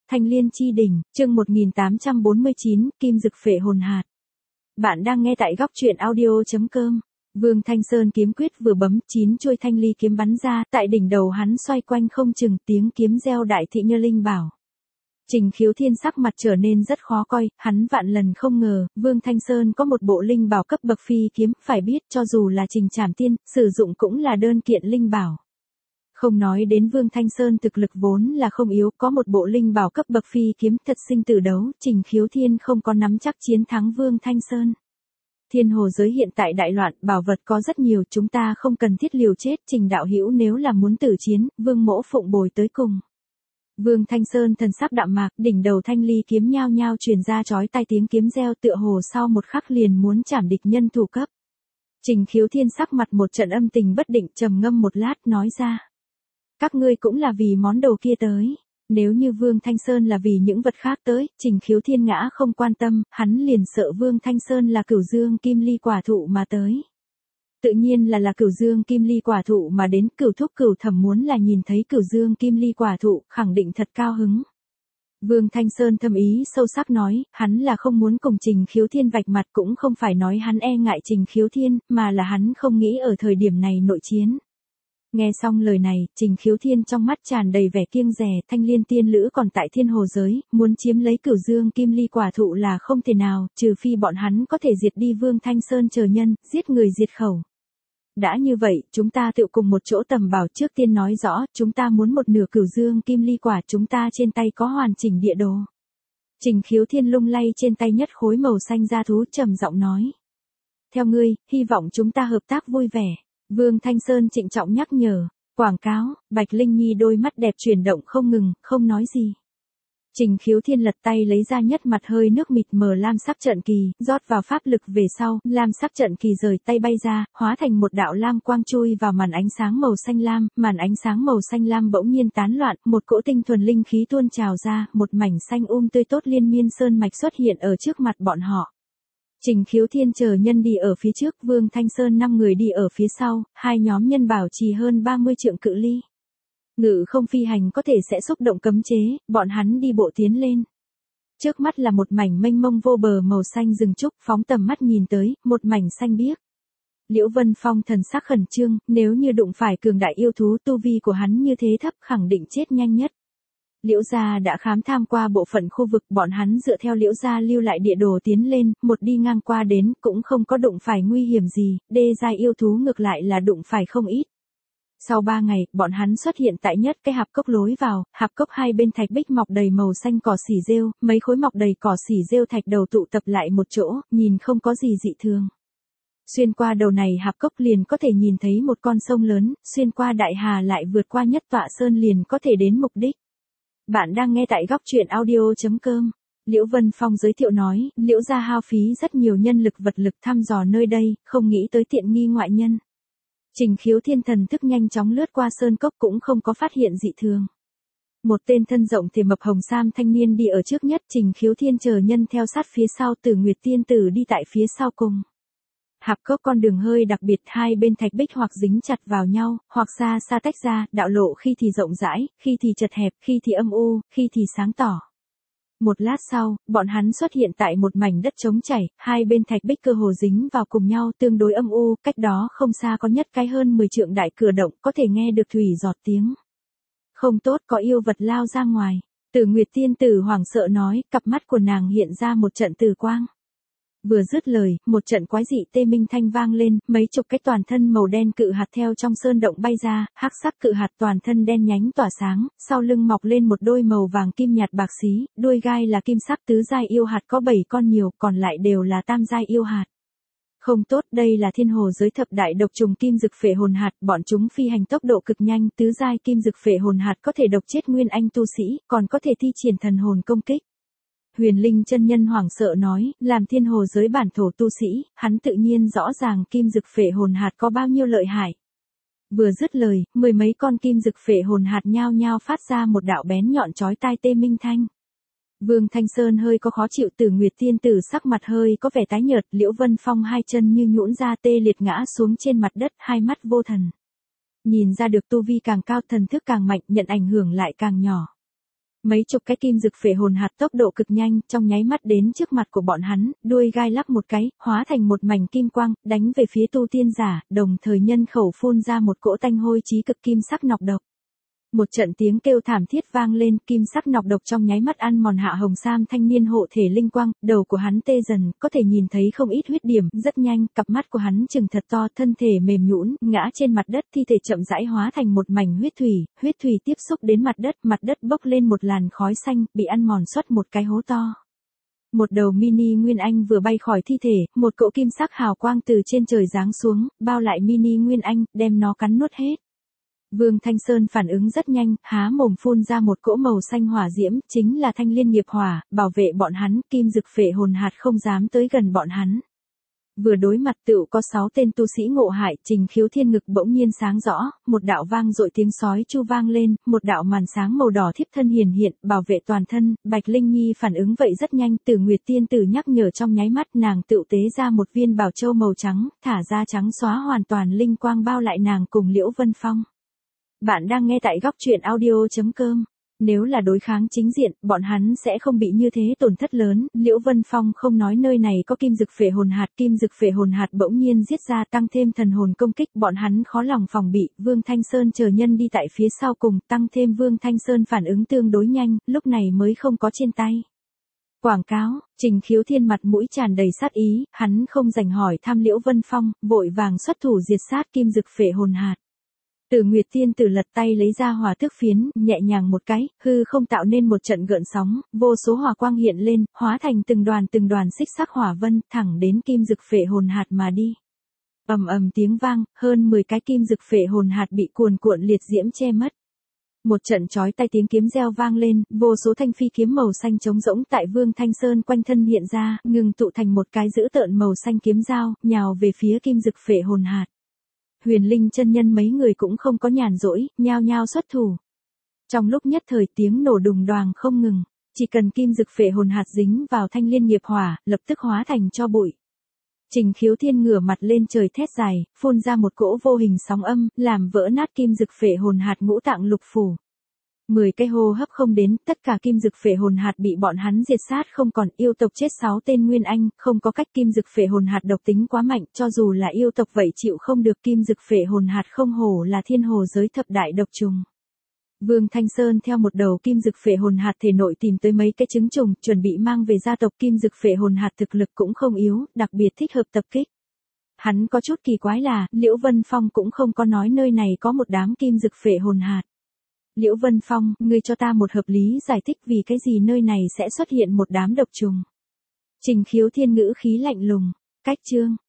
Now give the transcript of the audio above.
Thanh Liên Chi Đỉnh, chương 1849, Kim Dực Phệ Hồn Hạt. Bạn đang nghe tại góc truyện audio.com. Vương Thanh Sơn kiếm quyết vừa bấm, 9 chuôi thanh ly kiếm bắn ra, tại đỉnh đầu hắn xoay quanh không chừng, tiếng kiếm reo đại thị như linh bảo. Trình Khiếu Thiên sắc mặt trở nên rất khó coi, hắn vạn lần không ngờ, Vương Thanh Sơn có một bộ linh bảo cấp bậc phi kiếm, phải biết cho dù là Trình Trảm Tiên, sử dụng cũng là đơn kiện linh bảo. Không nói đến Vương Thanh Sơn thực lực vốn là không yếu, có một bộ linh bảo cấp bậc phi kiếm thật sinh tử đấu, Trình Khiếu Thiên không có nắm chắc chiến thắng Vương Thanh Sơn. Thiên hồ giới hiện tại đại loạn, bảo vật có rất nhiều, chúng ta không cần thiết liều chết, Trình đạo hữu nếu là muốn tử chiến, Vương mỗ phụng bồi tới cùng. Vương Thanh Sơn thần sắc đạm mạc, đỉnh đầu thanh ly kiếm nhao nhao truyền ra chói tai tiếng kiếm reo, tựa hồ sau một khắc liền muốn chảm địch nhân thủ cấp. Trình Khiếu Thiên sắc mặt một trận âm tình bất định, trầm ngâm một lát nói ra. Các ngươi cũng là vì món đồ kia tới. Nếu như Vương Thanh Sơn là vì những vật khác tới, Trình Khiếu Thiên ngã không quan tâm, hắn liền sợ Vương Thanh Sơn là Cửu Dương Kim Ly quả thụ mà tới. Tự nhiên là Cửu Dương Kim Ly quả thụ mà đến, Cửu thúc Cửu thẩm muốn là nhìn thấy Cửu Dương Kim Ly quả thụ, khẳng định thật cao hứng. Vương Thanh Sơn thâm ý sâu sắc nói, hắn là không muốn cùng Trình Khiếu Thiên vạch mặt, cũng không phải nói hắn e ngại Trình Khiếu Thiên, mà là hắn không nghĩ ở thời điểm này nội chiến. Nghe xong lời này, Trình Khiếu Thiên trong mắt tràn đầy vẻ kiêng dè, Thanh Liên tiên lữ còn tại thiên hồ giới, muốn chiếm lấy Cửu Dương Kim Ly quả thụ là không thể nào, trừ phi bọn hắn có thể diệt đi Vương Thanh Sơn chờ nhân, giết người diệt khẩu. Đã như vậy, chúng ta tựu cùng một chỗ tầm bảo, trước tiên nói rõ, chúng ta muốn một nửa Cửu Dương Kim Ly quả, chúng ta trên tay có hoàn chỉnh địa đồ. Trình Khiếu Thiên lung lay trên tay nhất khối màu xanh da thú, trầm giọng nói. Theo ngươi, hy vọng chúng ta hợp tác vui vẻ. Vương Thanh Sơn trịnh trọng nhắc nhở, quảng cáo, Bạch Linh Nhi đôi mắt đẹp chuyển động không ngừng, không nói gì. Trình Khiếu Thiên lật tay lấy ra nhất mặt hơi nước mịt mờ lam sắc trận kỳ, rót vào pháp lực về sau, lam sắc trận kỳ rời tay bay ra, hóa thành một đạo lam quang chui vào màn ánh sáng màu xanh lam, màn ánh sáng màu xanh lam bỗng nhiên tán loạn, một cỗ tinh thuần linh khí tuôn trào ra, một mảnh xanh tươi tốt liên miên sơn mạch xuất hiện ở trước mặt bọn họ. Trình Khiếu Thiên chờ nhân đi ở phía trước, Vương Thanh Sơn 5 người đi ở phía sau, hai nhóm nhân bảo trì hơn 30 trượng cự ly. Ngự không phi hành có thể sẽ xúc động cấm chế, bọn hắn đi bộ tiến lên. Trước mắt là một mảnh mênh mông vô bờ màu xanh rừng trúc, phóng tầm mắt nhìn tới, một mảnh xanh biếc. Liễu Vân Phong thần sắc khẩn trương, nếu như đụng phải cường đại yêu thú, tu vi của hắn như thế thấp, khẳng định chết nhanh nhất. Liễu gia đã khám tham qua bộ phận khu vực, bọn hắn dựa theo Liễu gia lưu lại địa đồ tiến lên, một đi ngang qua đến, cũng không có đụng phải nguy hiểm gì, đê giai yêu thú ngược lại là đụng phải không ít. Sau 3 ngày, bọn hắn xuất hiện tại nhất cái hạp cốc lối vào, hạp cốc hai bên thạch bích mọc đầy màu xanh cỏ xỉ rêu, mấy khối mọc đầy cỏ xỉ rêu thạch đầu tụ tập lại một chỗ, nhìn không có gì dị thường. Xuyên qua đầu này hạp cốc liền có thể nhìn thấy một con sông lớn, xuyên qua đại hà lại vượt qua nhất tọa sơn liền có thể đến mục đích. Bạn đang nghe tại góc truyện audio.com. Liễu Vân Phong giới thiệu nói, Liễu gia hao phí rất nhiều nhân lực vật lực thăm dò nơi đây, không nghĩ tới tiện nghi ngoại nhân. Trình Khiếu Thiên thần thức nhanh chóng lướt qua sơn cốc cũng không có phát hiện dị thường. Một tên thân rộng thể mập hồng sam thanh niên đi ở trước nhất, Trình Khiếu Thiên chờ nhân theo sát phía sau, Tử Nguyệt tiên tử đi tại phía sau cùng. Hạp cốc con đường hơi đặc biệt, hai bên thạch bích hoặc dính chặt vào nhau, hoặc xa xa tách ra, đạo lộ khi thì rộng rãi, khi thì chật hẹp, khi thì âm u, khi thì sáng tỏ. Một lát sau, bọn hắn xuất hiện tại một mảnh đất trống chảy, hai bên thạch bích cơ hồ dính vào cùng nhau, tương đối âm u, cách đó không xa có nhất cái hơn 10 trượng đại cửa động, có thể nghe được thủy giọt tiếng. Không tốt, có yêu vật lao ra ngoài. Tử Nguyệt tiên tử hoảng sợ nói, cặp mắt của nàng hiện ra một trận tử quang. Vừa dứt lời, một trận quái dị tê minh thanh vang lên, mấy chục cái toàn thân màu đen cự hạt theo trong sơn động bay ra, hắc sắc cự hạt toàn thân đen nhánh tỏa sáng, sau lưng mọc lên một đôi màu vàng kim nhạt bạc xí, đuôi gai là kim sắc tứ giai yêu hạt có 7 con nhiều, còn lại đều là tam giai yêu hạt. Không tốt, đây là thiên hồ giới thập đại độc trùng kim dực phệ hồn hạt, bọn chúng phi hành tốc độ cực nhanh, tứ giai kim dực phệ hồn hạt có thể độc chết nguyên anh tu sĩ, còn có thể thi triển thần hồn công kích. Huyền Linh chân nhân hoảng sợ nói, làm thiên hồ giới bản thổ tu sĩ, hắn tự nhiên rõ ràng kim dực phệ hồn hạt có bao nhiêu lợi hại. Vừa dứt lời, 10 mấy con kim dực phệ hồn hạt nhao nhao phát ra một đạo bén nhọn chói tai tê minh thanh. Vương Thanh Sơn hơi có khó chịu, Tử Nguyệt tiên tử sắc mặt hơi có vẻ tái nhợt, Liễu Vân Phong hai chân như nhũn ra tê liệt ngã xuống trên mặt đất, hai mắt vô thần. Nhìn ra được tu vi càng cao thần thức càng mạnh, nhận ảnh hưởng lại càng nhỏ. Mấy chục cái kim dực phệ hồn hạt tốc độ cực nhanh, trong nháy mắt đến trước mặt của bọn hắn, đuôi gai lắc một cái, hóa thành một mảnh kim quang, đánh về phía tu tiên giả, đồng thời nhân khẩu phun ra một cỗ tanh hôi chí cực kim sắc nọc độc. Một trận tiếng kêu thảm thiết vang lên, kim sắc nọc độc trong nháy mắt ăn mòn Hạ Hồng Sam thanh niên hộ thể linh quang, đầu của hắn tê dần, có thể nhìn thấy không ít huyết điểm, rất nhanh, cặp mắt của hắn trừng thật to, thân thể mềm nhũn, ngã trên mặt đất, thi thể chậm rãi hóa thành một mảnh huyết thủy tiếp xúc đến mặt đất bốc lên một làn khói xanh, bị ăn mòn xuất một cái hố to. Một đầu mini Nguyên Anh vừa bay khỏi thi thể, một cỗ kim sắc hào quang từ trên trời giáng xuống, bao lại mini Nguyên Anh, đem nó cắn nuốt hết. Vương Thanh Sơn phản ứng rất nhanh, há mồm phun ra một cỗ màu xanh hỏa diễm, chính là thanh liên nghiệp hỏa, bảo vệ bọn hắn, kim dực phệ hồn hạt không dám tới gần bọn hắn. Vừa đối mặt tựu có 6 tên tu sĩ ngộ hại, Trình Khiếu Thiên ngực bỗng nhiên sáng rõ, một đạo vang dội tiếng sói chu vang lên, một đạo màn sáng màu đỏ thiếp thân hiện, bảo vệ toàn thân, Bạch Linh Nhi phản ứng vậy rất nhanh, Tử Nguyệt Tiên tử nhắc nhở trong nháy mắt, nàng tựu tế ra một viên bảo châu màu trắng, thả ra trắng xóa hoàn toàn linh quang bao lại nàng cùng Liễu Vân Phong. Bạn đang nghe tại góc truyện audio.com. Nếu là đối kháng chính diện, bọn hắn sẽ không bị như thế tổn thất lớn, Liễu Vân Phong không nói nơi này có kim dực phệ hồn hạt bỗng nhiên giết ra tăng thêm thần hồn công kích, bọn hắn khó lòng phòng bị, Vương Thanh Sơn chờ nhân đi tại phía sau cùng, tăng thêm Vương Thanh Sơn phản ứng tương đối nhanh, lúc này mới không có trên tay. Quảng cáo, Trình Khiếu Thiên mặt mũi tràn đầy sát ý, hắn không dành hỏi thăm Liễu Vân Phong, vội vàng xuất thủ diệt sát kim dực phệ hồn hạt. Tử Nguyệt Tiên tử lật tay lấy ra hỏa tước phiến, nhẹ nhàng một cái, hư không tạo nên một trận gợn sóng, vô số hỏa quang hiện lên, hóa thành từng đoàn xích sắc hỏa vân, thẳng đến kim dực phệ hồn hạt mà đi. Ầm tiếng vang, hơn 10 cái kim dực phệ hồn hạt bị cuồn cuộn liệt diễm che mất. Một trận chói tai tiếng kiếm reo vang lên, vô số thanh phi kiếm màu xanh trống rỗng tại Vương Thanh Sơn quanh thân hiện ra, ngừng tụ thành một cái dữ tợn màu xanh kiếm dao, nhào về phía kim dực phệ hồn hạt. Huyền Linh chân nhân mấy người cũng không có nhàn rỗi, nhao nhao xuất thủ. Trong lúc nhất thời tiếng nổ đùng đoàng không ngừng, chỉ cần kim dực phệ hồn hạt dính vào thanh liên nghiệp hỏa, lập tức hóa thành tro bụi. Trình Khiếu Thiên ngửa mặt lên trời thét dài, phun ra một cỗ vô hình sóng âm, làm vỡ nát kim dực phệ hồn hạt ngũ tạng lục phủ. 10 cái hô hấp không đến, tất cả kim dực phệ hồn hạt bị bọn hắn diệt sát không còn, yêu tộc chết 6 tên Nguyên Anh, không có cách, kim dực phệ hồn hạt độc tính quá mạnh, cho dù là yêu tộc vậy chịu không được, kim dực phệ hồn hạt không hổ là thiên hồ giới thập đại độc trùng. Vương Thanh Sơn theo một đầu kim dực phệ hồn hạt thể nội tìm tới mấy cái trứng trùng, chuẩn bị mang về gia tộc. Kim dực phệ hồn hạt thực lực cũng không yếu, đặc biệt thích hợp tập kích. Hắn có chút kỳ quái là, Liễu Vân Phong cũng không có nói nơi này có một đám kim dực phệ hồn hạt. Liễu Vân Phong, ngươi cho ta một hợp lý giải thích vì cái gì nơi này sẽ xuất hiện một đám độc trùng. Trình Khiếu Thiên ngữ khí lạnh lùng, cách chương.